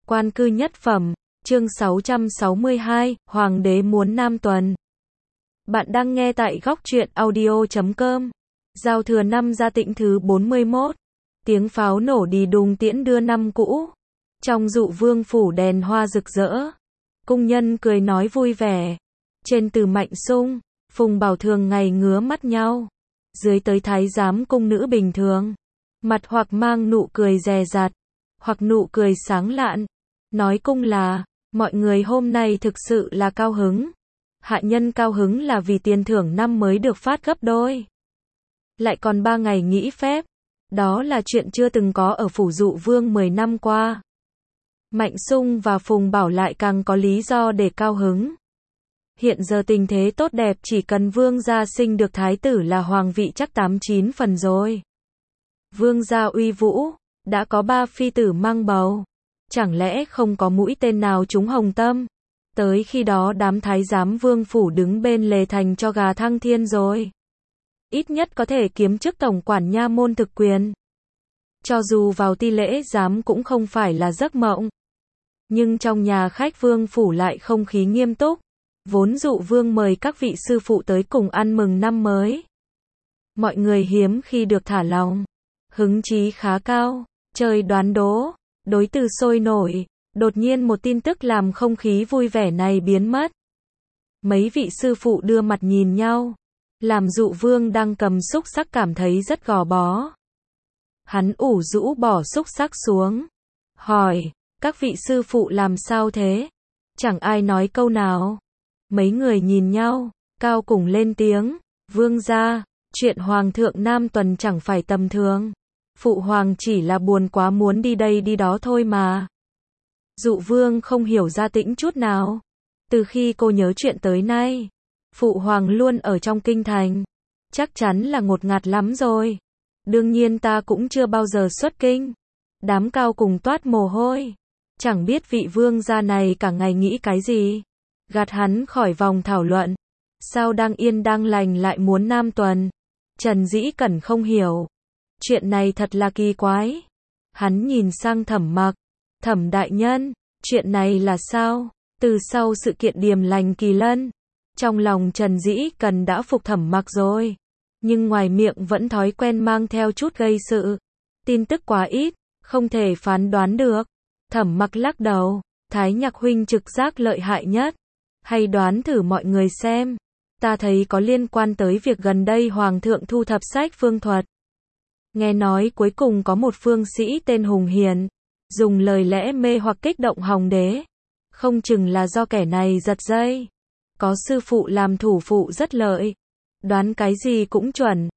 Quan cư nhất phẩm, chương 662, Hoàng đế muốn nam tuần. Bạn đang nghe tại góc truyện audio.com. Giao thừa năm Gia Tĩnh thứ 41. Tiếng pháo nổ đi đùng tiễn đưa năm cũ. Trong dụ vương phủ đèn hoa rực rỡ. Cung nhân cười nói vui vẻ. Trên từ Mạnh Sung, Phùng Bảo thường ngày ngứa mắt nhau. Dưới tới thái giám cung nữ bình thường. Mặt hoặc mang nụ cười dè dặt, hoặc nụ cười sáng lạn. Nói cung là, mọi người hôm nay thực sự là cao hứng. Hạ nhân cao hứng là vì tiền thưởng năm mới được phát gấp đôi. Lại còn 3 ngày nghỉ phép. Đó là chuyện chưa từng có ở phủ dụ vương 10 năm qua. Mạnh Sung và Phùng Bảo lại càng có lý do để cao hứng. Hiện giờ tình thế tốt đẹp, chỉ cần vương gia sinh được thái tử là hoàng vị chắc 89 phần rồi. Vương gia uy vũ, đã có 3 phi tử mang bầu. Chẳng lẽ không có mũi tên nào trúng hồng tâm? Tới khi đó đám thái giám vương phủ đứng bên lề thành cho gà thăng thiên rồi. Ít nhất có thể kiếm chức tổng quản nha môn thực quyền. Cho dù vào ti lễ giám cũng không phải là giấc mộng. Nhưng trong nhà khách vương phủ lại không khí nghiêm túc. Vốn dụ vương mời các vị sư phụ tới cùng ăn mừng năm mới. Mọi người hiếm khi được thả lòng. Hứng chí khá cao, trời đoán đố, đối từ sôi nổi, đột nhiên một tin tức làm không khí vui vẻ này biến mất. Mấy vị sư phụ đưa mặt nhìn nhau, làm dụ vương đang cầm xúc xắc cảm thấy rất gò bó. Hắn ủ rũ bỏ xúc xắc xuống, hỏi, các vị sư phụ làm sao thế? Chẳng ai nói câu nào. Mấy người nhìn nhau, cao cùng lên tiếng, vương gia, chuyện hoàng thượng nam tuần chẳng phải tầm thường. Phụ hoàng chỉ là buồn quá muốn đi đây đi đó thôi mà. Dụ vương không hiểu Gia Tĩnh chút nào. Từ khi cô nhớ chuyện tới nay, phụ hoàng luôn ở trong kinh thành. Chắc chắn là ngột ngạt lắm rồi. Đương nhiên ta cũng chưa bao giờ xuất kinh. Đám cao cùng toát mồ hôi. Chẳng biết vị vương gia này cả ngày nghĩ cái gì. Gạt hắn khỏi vòng thảo luận. Sao đang yên đang lành lại muốn nam tuần? Trần Dĩ Cẩn không hiểu. Chuyện này thật là kỳ quái. Hắn nhìn sang Thẩm Mặc. Thẩm đại nhân, chuyện này là sao? Từ sau sự kiện Điềm Lành Kỳ Lân, trong lòng Trần Dĩ Cẩn đã phục Thẩm Mặc rồi. Nhưng ngoài miệng vẫn thói quen mang theo chút gây sự. Tin tức quá ít, không thể phán đoán được. Thẩm Mặc lắc đầu, Thái Nhạc huynh trực giác lợi hại nhất. Hay đoán thử mọi người xem. Ta thấy có liên quan tới việc gần đây Hoàng thượng thu thập sách phương thuật. Nghe nói cuối cùng có một phương sĩ tên Hùng Hiền, dùng lời lẽ mê hoặc kích động Hồng đế. Không chừng là do kẻ này giật dây. Có sư phụ làm thủ phụ rất lợi. Đoán cái gì cũng chuẩn.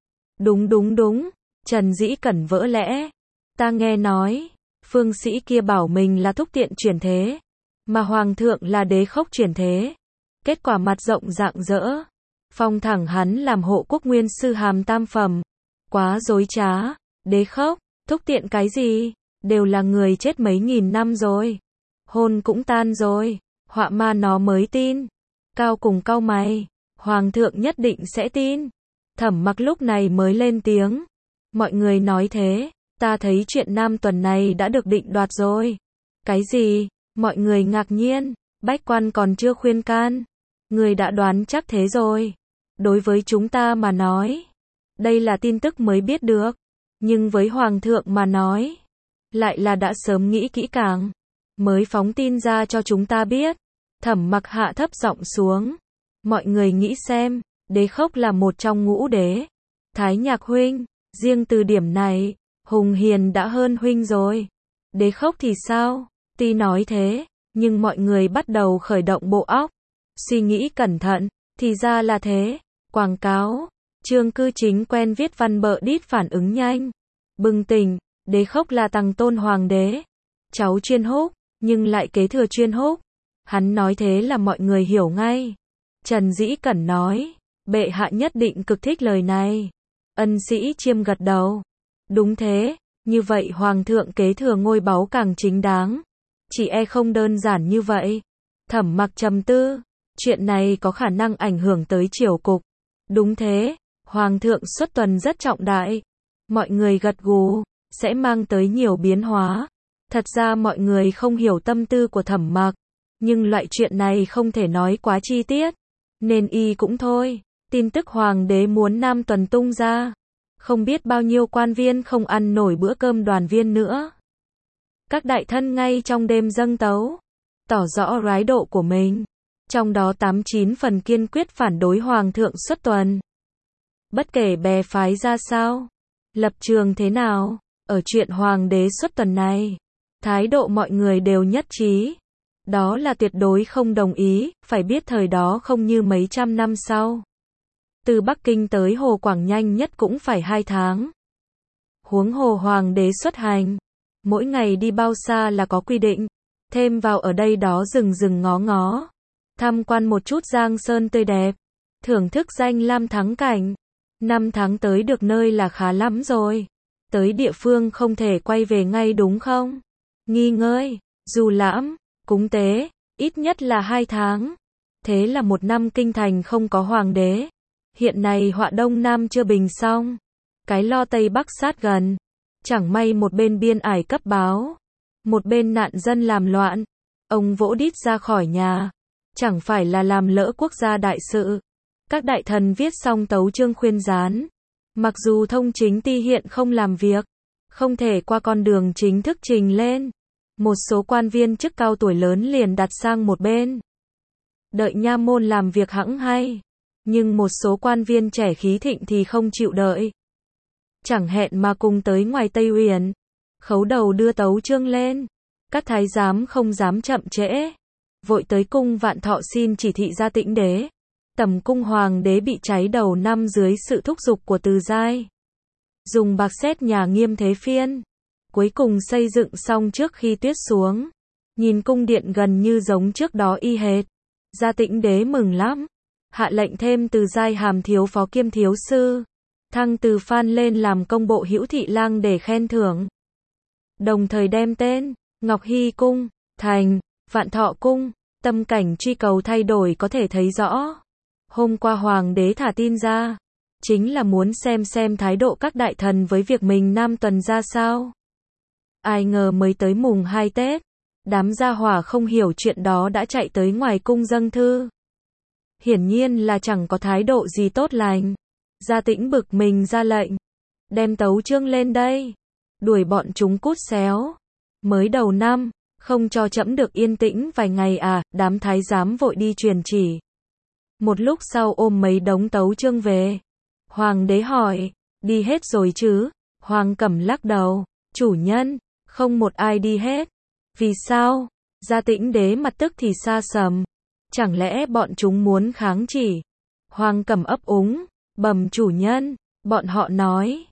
Đúng. Trần Dĩ Cẩn vỡ lẽ. Ta nghe nói, phương sĩ kia bảo mình là thúc tiện chuyển thế. Mà Hoàng thượng là đế khốc chuyển thế. Kết quả mặt rộng rạng rỡ. Phong thẳng hắn làm hộ quốc nguyên sư hàm tam phẩm. Quá dối trá, đế khốc, thúc tiện cái gì, đều là người chết mấy nghìn năm rồi. Hồn cũng tan rồi, họa ma nó mới tin. Cao cùng cau mày, Hoàng thượng nhất định sẽ tin. Thẩm Mặc lúc này mới lên tiếng. Mọi người nói thế, ta thấy chuyện nam tuần này đã được định đoạt rồi. Cái gì? Mọi người ngạc nhiên, bách quan còn chưa khuyên can. Người đã đoán chắc thế rồi. Đối với chúng ta mà nói, đây là tin tức mới biết được. Nhưng với Hoàng thượng mà nói, lại là đã sớm nghĩ kỹ càng. Mới phóng tin ra cho chúng ta biết. Thẩm Mặc hạ thấp giọng xuống. Mọi người nghĩ xem, đế khốc là một trong ngũ đế. Thái Nhạc huynh, riêng từ điểm này, Hùng Hiền đã hơn huynh rồi. Đế khốc thì sao? Tuy nói thế, nhưng mọi người bắt đầu khởi động bộ óc. Suy nghĩ cẩn thận, thì ra là thế. Quảng cáo. Trương Cư Chính quen viết văn bợ đít phản ứng nhanh. Bừng tỉnh, đế khốc là tằng tôn hoàng đế. Cháu Chuyên Húc, nhưng lại kế thừa Chuyên Húc. Hắn nói thế là mọi người hiểu ngay. Trần Dĩ Cẩn nói, bệ hạ nhất định cực thích lời này. Ân Sĩ Chiêm gật đầu. Đúng thế, như vậy Hoàng thượng kế thừa ngôi báu càng chính đáng. Chỉ e không đơn giản như vậy. Thẩm Mặc trầm tư, chuyện này có khả năng ảnh hưởng tới triều cục. Đúng thế, Hoàng thượng xuất tuần rất trọng đại. Mọi người gật gù, sẽ mang tới nhiều biến hóa. Thật ra mọi người không hiểu tâm tư của Thẩm Mặc, nhưng loại chuyện này không thể nói quá chi tiết, nên y cũng thôi. Tin tức hoàng đế muốn Nam Tuần tung ra, không biết bao nhiêu quan viên không ăn nổi bữa cơm đoàn viên nữa. Các đại thân ngay trong đêm dâng tấu, tỏ rõ thái độ của mình, trong đó 89 phần kiên quyết phản đối hoàng thượng xuất tuần. Bất kể bè phái ra sao, lập trường thế nào, ở chuyện hoàng đế xuất tuần này, thái độ mọi người đều nhất trí. Đó là tuyệt đối không đồng ý, phải biết thời đó không như mấy trăm năm sau. Từ Bắc Kinh tới Hồ Quảng nhanh nhất cũng phải 2 tháng. Huống hồ hoàng đế xuất hành, mỗi ngày đi bao xa là có quy định, thêm vào ở đây đó rừng rừng ngó ngó, tham quan một chút Giang Sơn tươi đẹp, thưởng thức danh lam thắng cảnh. 5 tháng tới được nơi là khá lắm rồi. Tới địa phương không thể quay về ngay đúng không? Nghỉ ngơi, du lãm, cúng tế, ít nhất là 2 tháng. Thế là 1 năm kinh thành không có hoàng đế. Hiện nay họa Đông Nam chưa bình xong, cái lo Tây Bắc sát gần. Chẳng may một bên biên ải cấp báo, một bên nạn dân làm loạn, ông vỗ đít ra khỏi nhà, chẳng phải là làm lỡ quốc gia đại sự. Các đại thần viết xong tấu chương khuyên gián, mặc dù thông chính ty hiện không làm việc, không thể qua con đường chính thức trình lên, một số quan viên chức cao tuổi lớn liền đặt sang một bên, đợi nha môn làm việc hẵng hay. Nhưng một số quan viên trẻ khí thịnh thì không chịu đợi, chẳng hẹn mà cùng tới ngoài Tây Uyển, khấu đầu đưa tấu chương lên. Các thái giám không dám chậm trễ, vội tới cung Vạn Thọ xin chỉ thị ra Tĩnh đế. Tầm cung hoàng đế bị cháy đầu năm dưới sự thúc giục của Từ Giai, dùng bạc sét nhà Nghiêm Thế Phiên, cuối cùng xây dựng xong trước khi tuyết xuống. Nhìn cung điện gần như giống trước đó y hệt. Gia Tĩnh đế mừng lắm, hạ lệnh thêm Từ Giai hàm thiếu phó kiêm thiếu sư, thăng từ Phan lên làm công bộ hữu thị lang để khen thưởng. Đồng thời đem tên Ngọc Hy cung thành Vạn Thọ cung. Tâm cảnh truy cầu thay đổi có thể thấy rõ. Hôm qua hoàng đế thả tin ra, chính là muốn xem thái độ các đại thần với việc mình Nam tuần ra sao. Ai ngờ mới tới mùng 2 Tết, đám gia hỏa không hiểu chuyện đó đã chạy tới ngoài cung dâng thư. Hiển nhiên là chẳng có thái độ gì tốt lành. Gia Tĩnh bực mình ra lệnh, đem tấu chương lên đây, đuổi bọn chúng cút xéo. Mới đầu năm, không cho trẫm được yên tĩnh vài ngày à? Đám thái giám vội đi truyền chỉ. Một lúc sau ôm mấy đống tấu chương về. Hoàng đế hỏi, đi hết rồi chứ? Hoàng Cẩm lắc đầu, chủ nhân, không một ai đi hết. Vì sao? Gia Tĩnh đế mặt tức thì sa sầm. Chẳng lẽ bọn chúng muốn kháng chỉ? Hoàng Cẩm ấp úng, bẩm chủ nhân, bọn họ nói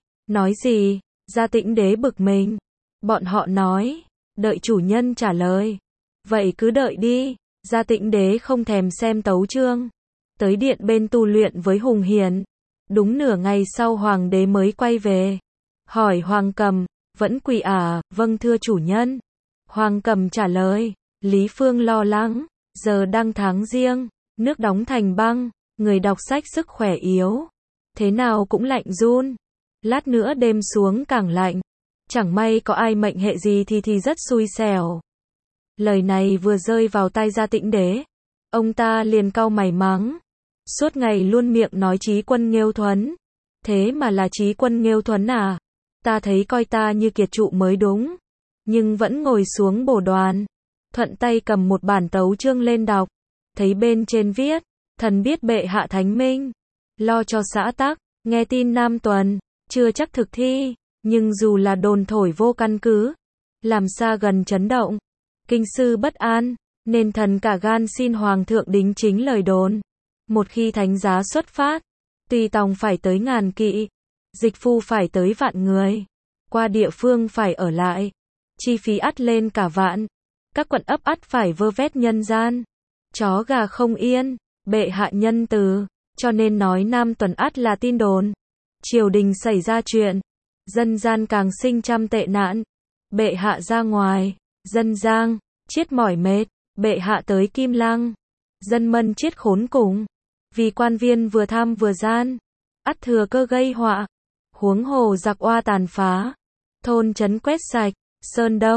gì? Gia Tĩnh đế bực mình. Bọn họ nói, đợi chủ nhân trả lời. Vậy cứ đợi đi. Gia Tĩnh đế không thèm xem tấu chương, tới điện bên tu luyện với Hùng Hiền. Đúng nửa ngày sau hoàng đế mới quay về, hỏi Hoàng Cầm, vẫn quỳ à? Vâng thưa chủ nhân. Hoàng Cầm trả lời, Lý Phương lo lắng, giờ đang tháng riêng, nước đóng thành băng, người đọc sách sức khỏe yếu, thế nào cũng lạnh run, lát nữa đêm xuống càng lạnh, chẳng may có ai mệnh hệ gì thì rất xui xẻo. Lời này vừa rơi vào tai Gia Tĩnh đế, ông ta liền cau mày mắng, suốt ngày luôn miệng nói Trí Quân Nghêu Thuấn, thế mà là Trí Quân Nghêu Thuấn à? Ta thấy coi ta như kiệt trụ mới đúng. Nhưng vẫn ngồi xuống bổ đoàn, thuận tay cầm một bản tấu chương lên đọc, thấy bên trên viết, thần biết bệ hạ thánh minh, lo cho xã tắc, nghe tin Nam tuần, chưa chắc thực thi, nhưng dù là đồn thổi vô căn cứ, làm xa gần chấn động, kinh sư bất an, nên thần cả gan xin hoàng thượng đính chính lời đồn. Một khi thánh giá xuất phát, tùy tòng phải tới ngàn kỵ, dịch phu phải tới vạn người, qua địa phương phải ở lại, chi phí ắt lên cả vạn, các quận ấp ắt phải vơ vét nhân gian, chó gà không yên, bệ hạ nhân từ, cho nên nói Nam tuần ắt là tin đồn. Triều đình xảy ra chuyện, dân gian càng sinh trăm tệ nạn, bệ hạ ra ngoài, dân giang chết mỏi mệt, bệ hạ tới Kim Lăng, dân mân chết khốn cùng, vì quan viên vừa tham vừa gian, ắt thừa cơ gây họa. Huống hồ giặc oa tàn phá, thôn trấn quét sạch, Sơn Đông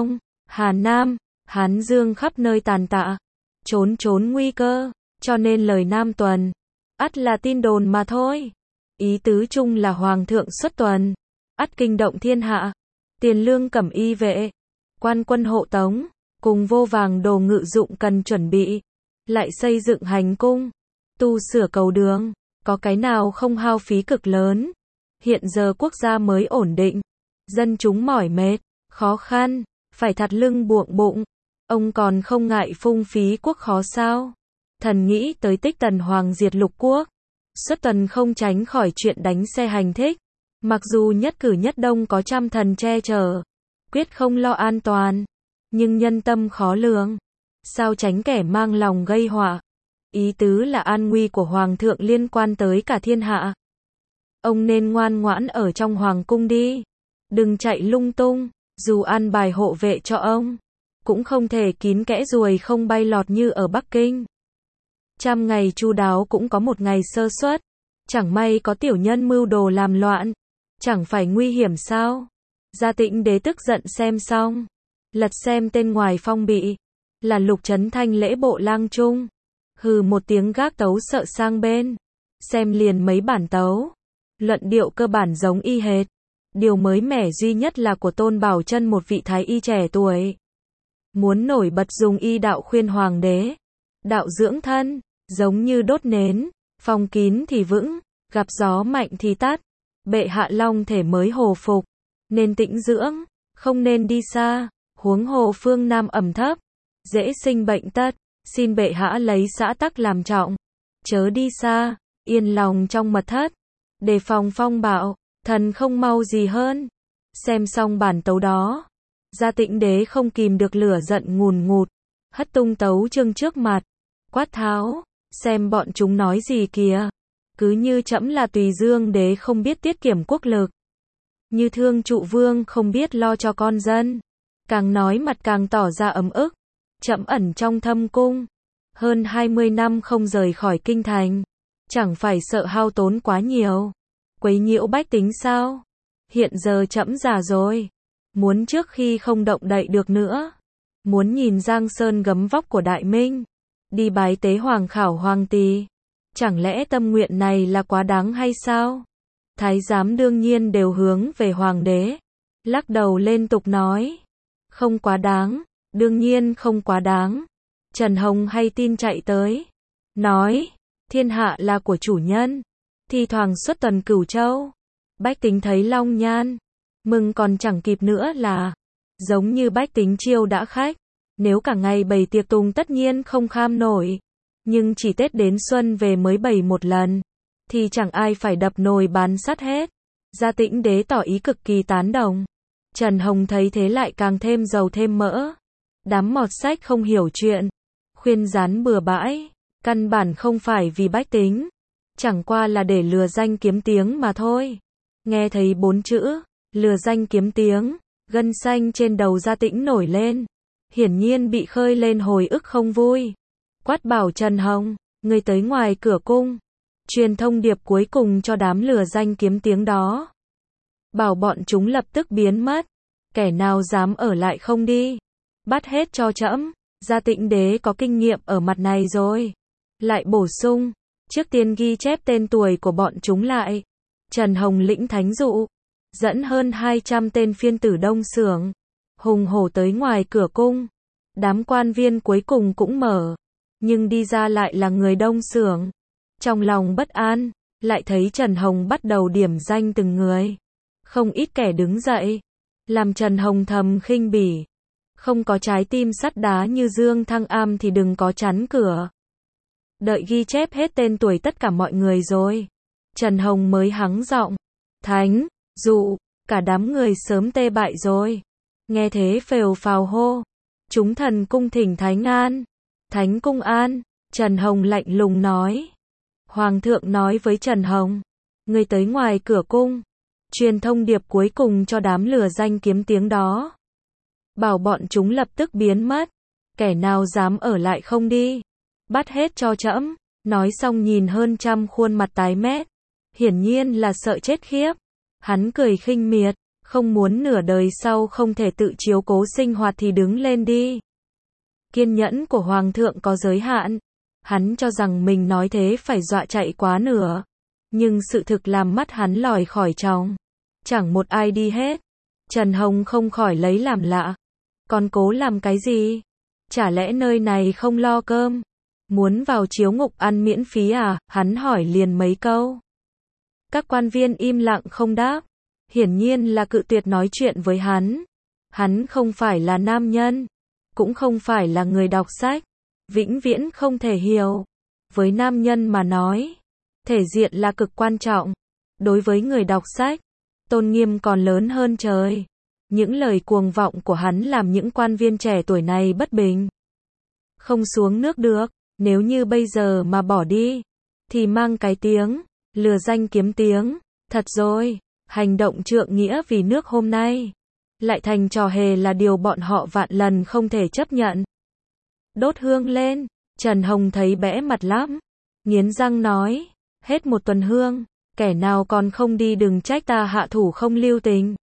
Hà Nam, Hán Dương khắp nơi tàn tạ, trốn trốn nguy cơ, cho nên lời Nam tuần, ắt là tin đồn mà thôi. Ý tứ chung là Hoàng thượng xuất tuần, ắt kinh động thiên hạ, tiền lương cẩm y vệ, quan quân hộ tống, cùng vô vàng đồ ngự dụng cần chuẩn bị, lại xây dựng hành cung, tu sửa cầu đường, có cái nào không hao phí cực lớn. Hiện giờ quốc gia mới ổn định, dân chúng mỏi mệt, khó khăn, phải thắt lưng buộng bụng, ông còn không ngại phung phí quốc khó sao? Thần nghĩ tới tích Tần Hoàng diệt lục quốc, xuất tuần không tránh khỏi chuyện đánh xe hành thích, mặc dù nhất cử nhất động có trăm thần che chở, quyết không lo an toàn, nhưng nhân tâm khó lường, sao tránh kẻ mang lòng gây họa. Ý tứ là an nguy của Hoàng thượng liên quan tới cả thiên hạ. Ông nên ngoan ngoãn ở trong Hoàng cung đi, đừng chạy lung tung, dù an bài hộ vệ cho ông, cũng không thể kín kẽ ruồi không bay lọt như ở Bắc Kinh. Trăm ngày chu đáo cũng có một ngày sơ suất, chẳng may có tiểu nhân mưu đồ làm loạn, chẳng phải nguy hiểm sao? Gia Tĩnh Đế tức giận xem xong, lật xem tên ngoài phong bị, là Lục Trấn Thanh lễ bộ lang trung. Hừ một tiếng gác tấu sợ sang bên, xem liền mấy bản tấu, luận điệu cơ bản giống y hệt. Điều mới mẻ duy nhất là của Tôn Bảo Chân, một vị thái y trẻ tuổi. Muốn nổi bật dùng y đạo khuyên hoàng đế, đạo dưỡng thân, giống như đốt nến, phong kín thì vững, gặp gió mạnh thì tắt. Bệ hạ long thể mới hồi phục, nên tĩnh dưỡng, không nên đi xa, huống hồ phương Nam ẩm thấp, dễ sinh bệnh tật, xin bệ hạ lấy xã tắc làm trọng, chớ đi xa, yên lòng trong mật thất, đề phòng phong bạo, thần không mau gì hơn. Xem xong bản tấu đó, Gia Tĩnh Đế không kìm được lửa giận ngùn ngụt, hất tung tấu chương trước mặt, quát tháo, xem bọn chúng nói gì kìa, cứ như trẫm là Tùy Dương Đế không biết tiết kiệm quốc lực, như Thương Trụ Vương không biết lo cho con dân, càng nói mặt càng tỏ ra ấm ức. Trẫm ẩn trong thâm cung, hơn 20 năm không rời khỏi kinh thành, chẳng phải sợ hao tốn quá nhiều, quấy nhiễu bách tính sao? Hiện giờ trẫm già rồi, muốn trước khi không động đậy được nữa, muốn nhìn Giang Sơn gấm vóc của Đại Minh, đi bái tế hoàng khảo hoàng tỳ, chẳng lẽ tâm nguyện này là quá đáng hay sao? Thái giám đương nhiên đều hướng về hoàng đế, lắc đầu liên tục nói, không quá đáng. Đương nhiên không quá đáng. Trần Hồng hay tin chạy tới, nói, thiên hạ là của chủ nhân, thi thoảng xuất tuần Cửu Châu, bách tính thấy long nhan, mừng còn chẳng kịp nữa là, giống như bách tính chiêu đã khách, nếu cả ngày bày tiệc tùng tất nhiên không kham nổi, nhưng chỉ Tết đến xuân về mới bày một lần, thì chẳng ai phải đập nồi bán sắt hết. Gia Tĩnh Đế tỏ ý cực kỳ tán đồng. Trần Hồng thấy thế lại càng thêm dầu thêm mỡ. Đám mọt sách không hiểu chuyện, khuyên rán bừa bãi, căn bản không phải vì bách tính, chẳng qua là để lừa danh kiếm tiếng mà thôi. Nghe thấy 4 chữ, lừa danh kiếm tiếng, gân xanh trên đầu Gia Tĩnh nổi lên, hiển nhiên bị khơi lên hồi ức không vui. Quát bảo Trần Hồng, người tới ngoài cửa cung, truyền thông điệp cuối cùng cho đám lừa danh kiếm tiếng đó. Bảo bọn chúng lập tức biến mất, kẻ nào dám ở lại không đi, bắt hết cho trẫm. Gia Tĩnh Đế có kinh nghiệm ở mặt này rồi. Lại bổ sung, trước tiên ghi chép tên tuổi của bọn chúng lại. Trần Hồng lĩnh thánh dụ, dẫn hơn 200 tên phiên tử Đông Xưởng, hùng hổ tới ngoài cửa cung. Đám quan viên cuối cùng cũng mở, nhưng đi ra lại là người Đông Xưởng. Trong lòng bất an, lại thấy Trần Hồng bắt đầu điểm danh từng người. Không ít kẻ đứng dậy, làm Trần Hồng thầm khinh bỉ. Không có trái tim sắt đá như Dương Thăng Am thì đừng có chắn cửa. Đợi ghi chép hết tên tuổi tất cả mọi người rồi, Trần Hồng mới hắng giọng, thánh dụ, cả đám người sớm tê bại rồi. Nghe thế phều phào hô, chúng thần cung thỉnh thánh an. Thánh cung an. Trần Hồng lạnh lùng nói. Hoàng thượng nói với Trần Hồng, người tới ngoài cửa cung, truyền thông điệp cuối cùng cho đám lừa danh kiếm tiếng đó. Bảo bọn chúng lập tức biến mất, kẻ nào dám ở lại không đi, bắt hết cho trẫm. Nói xong nhìn hơn trăm khuôn mặt tái mét, hiển nhiên là sợ chết khiếp. Hắn cười khinh miệt, Không muốn nửa đời sau không thể tự chiếu cố sinh hoạt thì đứng lên đi. Kiên nhẫn của Hoàng thượng có giới hạn. Hắn cho rằng mình nói thế phải dọa chạy quá nửa. Nhưng sự thực làm mắt hắn lòi khỏi tròng. Chẳng một ai đi hết. Trần Hồng không khỏi lấy làm lạ. Còn cố làm cái gì? Chả lẽ nơi này không lo cơm? Muốn vào chiếu ngục ăn miễn phí à? Hắn hỏi liền mấy câu. Các quan viên im lặng không đáp. Hiển nhiên là cự tuyệt nói chuyện với hắn. Hắn không phải là nam nhân. Cũng không phải là người đọc sách. Vĩnh viễn không thể hiểu. Với nam nhân mà nói, thể diện là cực quan trọng. Đối với người đọc sách, tôn nghiêm còn lớn hơn trời. Những lời cuồng vọng của hắn làm những quan viên trẻ tuổi này bất bình. Không xuống nước được, nếu như bây giờ mà bỏ đi, thì mang cái tiếng, lừa danh kiếm tiếng. Thật rồi, hành động trượng nghĩa vì nước hôm nay, lại thành trò hề là điều bọn họ vạn lần không thể chấp nhận. Đốt hương lên, Trần Hồng thấy bẽ mặt lắm. Nghiến răng nói, hết một tuần hương, kẻ nào còn không đi đừng trách ta hạ thủ không lưu tình.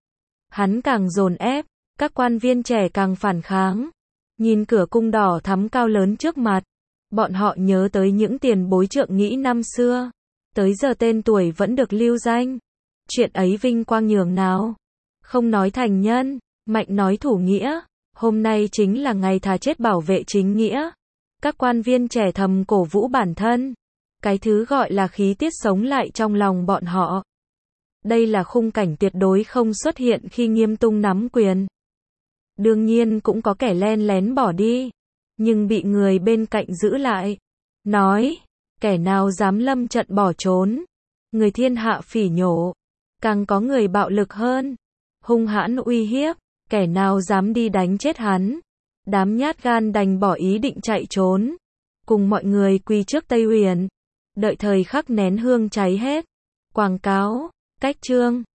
Hắn càng dồn ép, các quan viên trẻ càng phản kháng. Nhìn cửa cung đỏ thắm cao lớn trước mặt, bọn họ nhớ tới những tiền bối trượng nghĩ năm xưa. Tới giờ tên tuổi vẫn được lưu danh. Chuyện ấy vinh quang nhường nào. Không nói thành nhân, mạnh nói thủ nghĩa. Hôm nay chính là ngày thà chết bảo vệ chính nghĩa. Các quan viên trẻ thầm cổ vũ bản thân. Cái thứ gọi là khí tiết sống lại trong lòng bọn họ. Đây là khung cảnh tuyệt đối không xuất hiện khi Nghiêm Tung nắm quyền. Đương nhiên cũng có kẻ len lén bỏ đi, nhưng bị người bên cạnh giữ lại. Nói, kẻ nào dám lâm trận bỏ trốn, người thiên hạ phỉ nhổ. Càng có người bạo lực hơn, hung hãn uy hiếp, kẻ nào dám đi đánh chết hắn. Đám nhát gan đành bỏ ý định chạy trốn. Cùng mọi người quỳ trước Tây Huyền, đợi thời khắc nén hương cháy hết. Quảng cáo, cách chương.